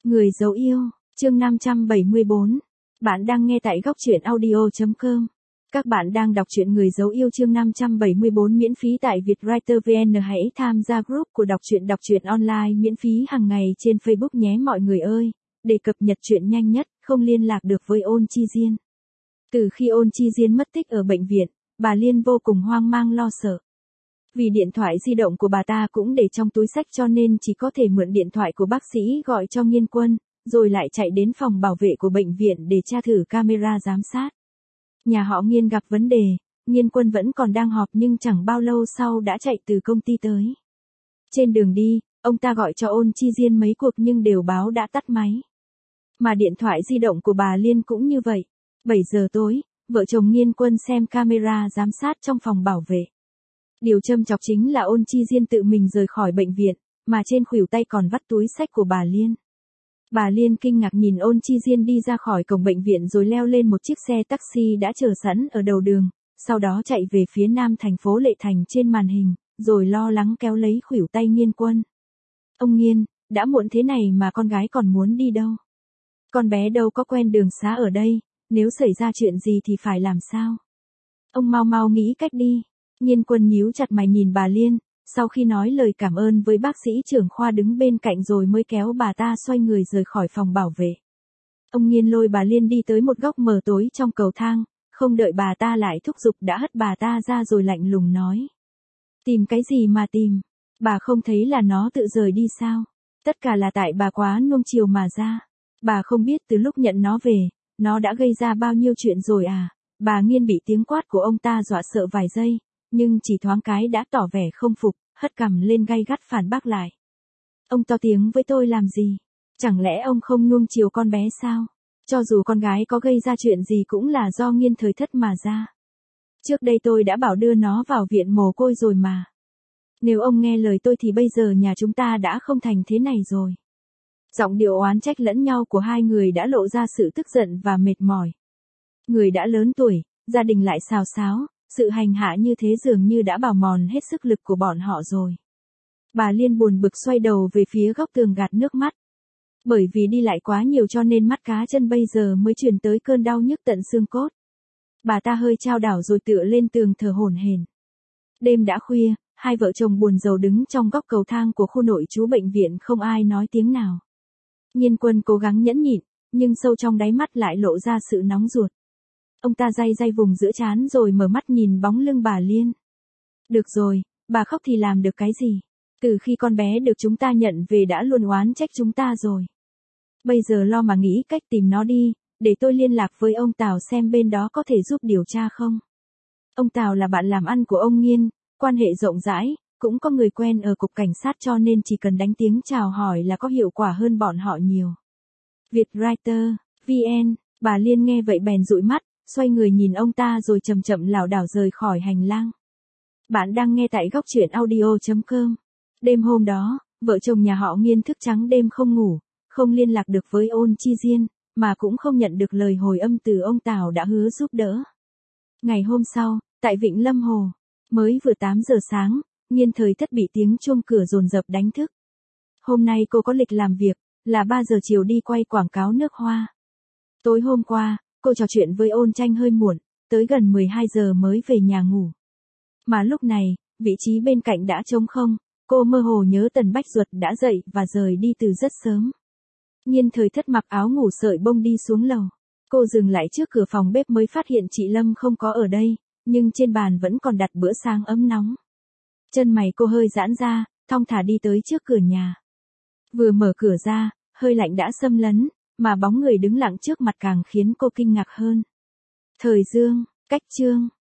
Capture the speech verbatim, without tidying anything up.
Người dấu yêu, chương năm trăm bảy mươi bốn. Bạn đang nghe tại góc truyện audio chấm com. Các bạn đang đọc truyện Người dấu yêu chương năm trăm bảy mươi bốn miễn phí tại Vietwriter vê en. Hãy tham gia group của đọc truyện đọc truyện online miễn phí hàng ngày trên Facebook nhé mọi người ơi, để cập nhật truyện nhanh nhất, không liên lạc được với Ôn Chi Diên. Từ khi Ôn Chi Diên mất tích ở bệnh viện, bà Liên vô cùng hoang mang lo sợ. Vì điện thoại di động của bà ta cũng để trong túi xách cho nên chỉ có thể mượn điện thoại của bác sĩ gọi cho Nghiên Quân, rồi lại chạy đến phòng bảo vệ của bệnh viện để tra thử camera giám sát. Nhà họ Nghiên gặp vấn đề, Nghiên Quân vẫn còn đang họp nhưng chẳng bao lâu sau đã chạy từ công ty tới. Trên đường đi, ông ta gọi cho Ôn Chi Diên mấy cuộc nhưng đều báo đã tắt máy. Mà điện thoại di động của bà Liên cũng như vậy. bảy giờ tối, vợ chồng Nghiên Quân xem camera giám sát trong phòng bảo vệ. Điều châm chọc chính là Ôn Chi Diên tự mình rời khỏi bệnh viện, mà trên khuỷu tay còn vắt túi xách của bà Liên. Bà Liên kinh ngạc nhìn Ôn Chi Diên đi ra khỏi cổng bệnh viện rồi leo lên một chiếc xe taxi đã chờ sẵn ở đầu đường, sau đó chạy về phía nam thành phố Lệ Thành trên màn hình, rồi lo lắng kéo lấy khuỷu tay Nghiên Quân. Ông Nghiên, đã muộn thế này mà con gái còn muốn đi đâu? Con bé đâu có quen đường xá ở đây, nếu xảy ra chuyện gì thì phải làm sao? Ông mau mau nghĩ cách đi. Nghiên Quân nhíu chặt mày nhìn bà Liên, sau khi nói lời cảm ơn với bác sĩ trưởng khoa đứng bên cạnh rồi mới kéo bà ta xoay người rời khỏi phòng bảo vệ. Ông Nghiên lôi bà Liên đi tới một góc mờ tối trong cầu thang, không đợi bà ta lại thúc giục đã hất bà ta ra rồi lạnh lùng nói. Tìm cái gì mà tìm? Bà không thấy là nó tự rời đi sao? Tất cả là tại bà quá nuông chiều mà ra. Bà không biết từ lúc nhận nó về, nó đã gây ra bao nhiêu chuyện rồi à? Bà Nghiên bị tiếng quát của ông ta dọa sợ vài giây, nhưng chỉ thoáng cái đã tỏ vẻ không phục, hất cằm lên gay gắt phản bác lại. Ông to tiếng với tôi làm gì? Chẳng lẽ ông không nuông chiều con bé sao? Cho dù con gái có gây ra chuyện gì cũng là do Nghiên thời thất mà ra. Trước đây tôi đã bảo đưa nó vào viện mồ côi rồi mà. Nếu ông nghe lời tôi thì bây giờ nhà chúng ta đã không thành thế này rồi. Giọng điệu oán trách lẫn nhau của hai người đã lộ ra sự tức giận và mệt mỏi. Người đã lớn tuổi, gia đình lại xào xáo, sự hành hạ như thế dường như đã bào mòn hết sức lực của bọn họ rồi. Bà Liên buồn bực xoay đầu về phía góc tường gạt nước mắt. Bởi vì đi lại quá nhiều cho nên mắt cá chân bây giờ mới truyền tới cơn đau nhức tận xương cốt. Bà ta hơi chao đảo rồi tựa lên tường thở hổn hển. Đêm đã khuya, hai vợ chồng buồn rầu đứng trong góc cầu thang của khu nội trú bệnh viện không ai nói tiếng nào. Nghiên Quân cố gắng nhẫn nhịn, nhưng sâu trong đáy mắt lại lộ ra sự nóng ruột. Ông ta day day vùng giữa trán rồi mở mắt nhìn bóng lưng bà Liên. Được rồi, bà khóc thì làm được cái gì? Từ khi con bé được chúng ta nhận về đã luôn oán trách chúng ta rồi. Bây giờ lo mà nghĩ cách tìm nó đi, để tôi liên lạc với ông Tào xem bên đó có thể giúp điều tra không. Ông Tào là bạn làm ăn của ông Nghiên, quan hệ rộng rãi, cũng có người quen ở cục cảnh sát cho nên chỉ cần đánh tiếng chào hỏi là có hiệu quả hơn bọn họ nhiều. Vietwriter, vê en, bà Liên nghe vậy bèn dụi mắt, xoay người nhìn ông ta rồi chậm chậm lảo đảo rời khỏi hành lang. Bạn đang nghe tại góc truyện audio chấm com. Đêm hôm đó, vợ chồng nhà họ Nghiên thức trắng đêm không ngủ, không liên lạc được với Ôn Chi Diên, mà cũng không nhận được lời hồi âm từ ông Tào đã hứa giúp đỡ. Ngày hôm sau, tại Vịnh Lâm Hồ, mới vừa tám giờ sáng, Nghiên thời thất bị tiếng chuông cửa dồn dập đánh thức. Hôm nay cô có lịch làm việc, là ba giờ chiều đi quay quảng cáo nước hoa. Tối hôm qua, cô trò chuyện với Ôn Tranh hơi muộn, tới gần mười hai giờ mới về nhà ngủ. Mà lúc này, vị trí bên cạnh đã trống không, cô mơ hồ nhớ Tần Bách Duật đã dậy và rời đi từ rất sớm. Nghiên thời thất mặc áo ngủ sợi bông đi xuống lầu. Cô dừng lại trước cửa phòng bếp mới phát hiện chị Lâm không có ở đây, nhưng trên bàn vẫn còn đặt bữa sáng ấm nóng. Chân mày cô hơi giãn ra, thong thả đi tới trước cửa nhà. Vừa mở cửa ra, hơi lạnh đã xâm lấn, mà bóng người đứng lặng trước mặt càng khiến cô kinh ngạc hơn. Thời Dương, Cách Chương.